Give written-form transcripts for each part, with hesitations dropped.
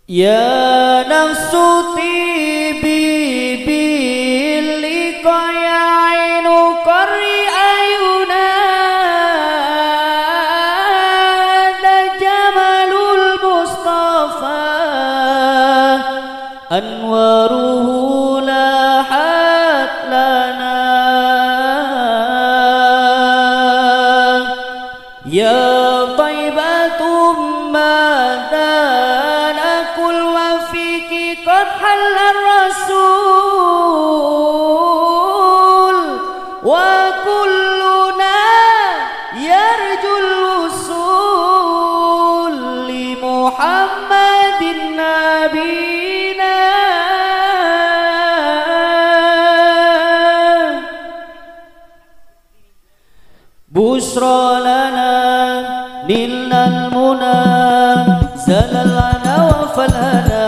Ya nafsu tibi bilika ya ainu qari ayuna da jamalul mustafa anwaruhu lahat lana ya taibatum madana kul wa fiki qad halal rasul wa kulluna yarjul usul li muhammadin nabina busra lana nilnal muna zalalana wa falana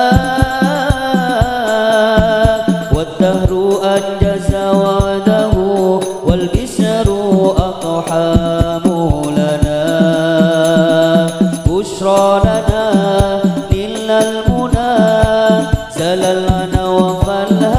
waddahru anjaza wa'dahu wal bisru aqhamu lana busra lana nilnal muna zalalana wa falana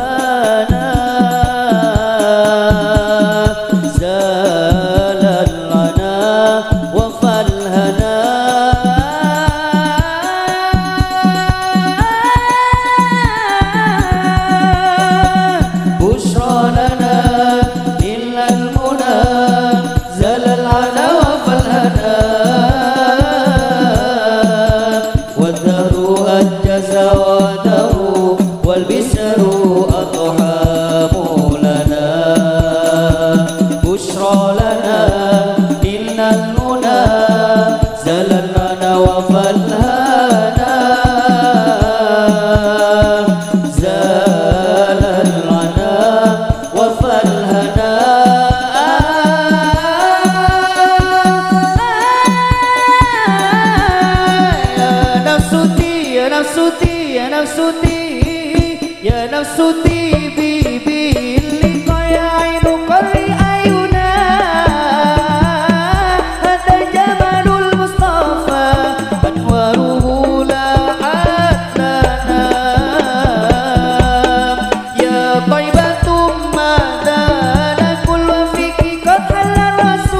Ya nafsuti bibi lika ya ainu qari ayuna hada jamalul mustafa anwaruhu lahat lana ya taibatum madana kul wa fiki qad halal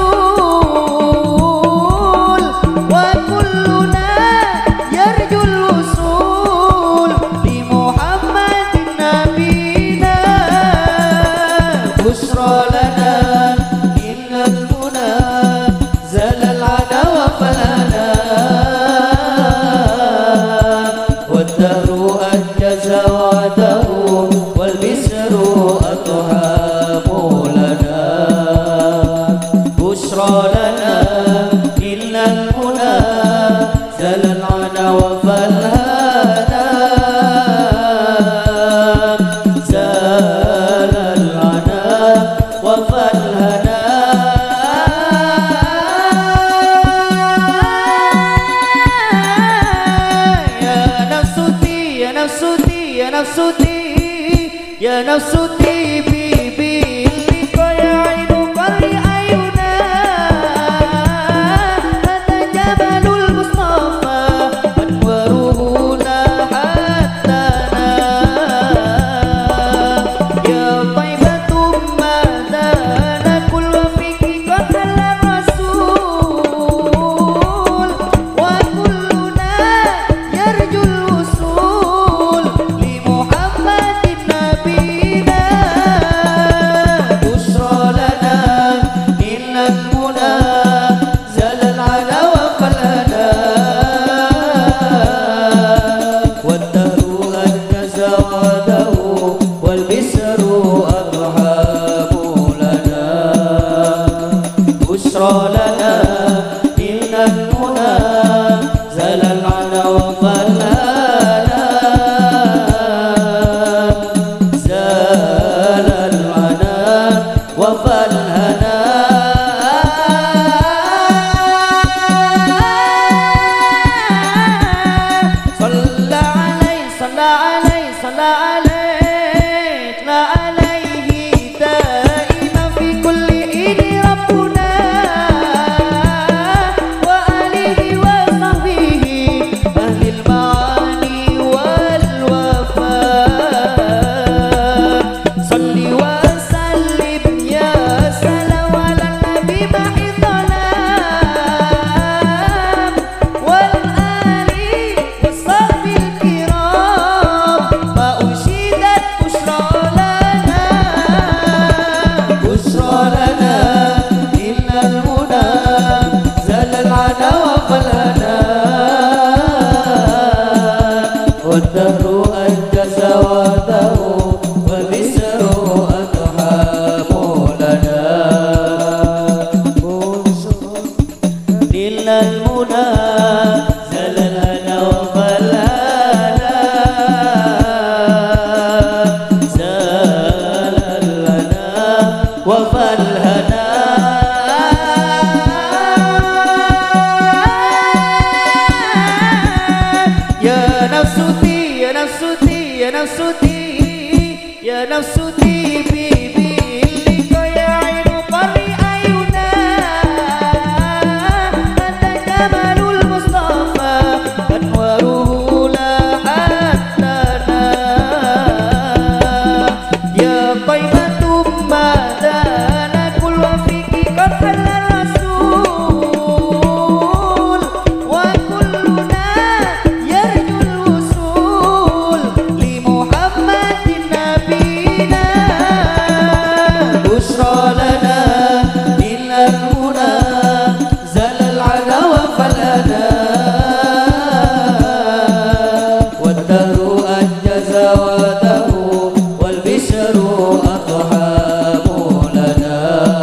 rasul wa kulluna yarjul usul li muhammadin nabina busra lana innal muna zalal ada wa falana waddahru anjaza wa'dahu wal bisru athamu lana busra lana innal muna zalal ada wa falana Ya nafsuti bibi lika ya ainu qari ayuna hada jamalul mustafa anwaruhu lahat lana ya taibatum madana kul wa fiki qad halal rasul wa kulluna yarjul usul li muhammadin nabina busra lana innal muna zalal ala wa falana waddahru anjaza wa'dahu wal bisru adhamu lana busra lana innal muna zalal ala wa falana Rabbuna wa alihi wa sahbihi ahlil ma'ani يا نفس طيبي باللك يا عين قري أعينا أنت جمال المصطفى أنواره لاحت لنا يا طيبة ما دان كل وفيك قد حل الرسول وكلنا يرجو الوصول لمحمد نبينا بشرى لنا من المنى زل العدوى فالأذى والدهر أنجز وده والبشر أطعام لنا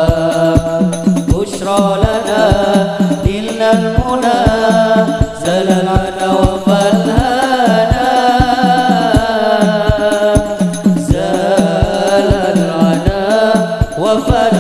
بشرى لنا من المنى زل العدوى فالأذى زال العنا وفلا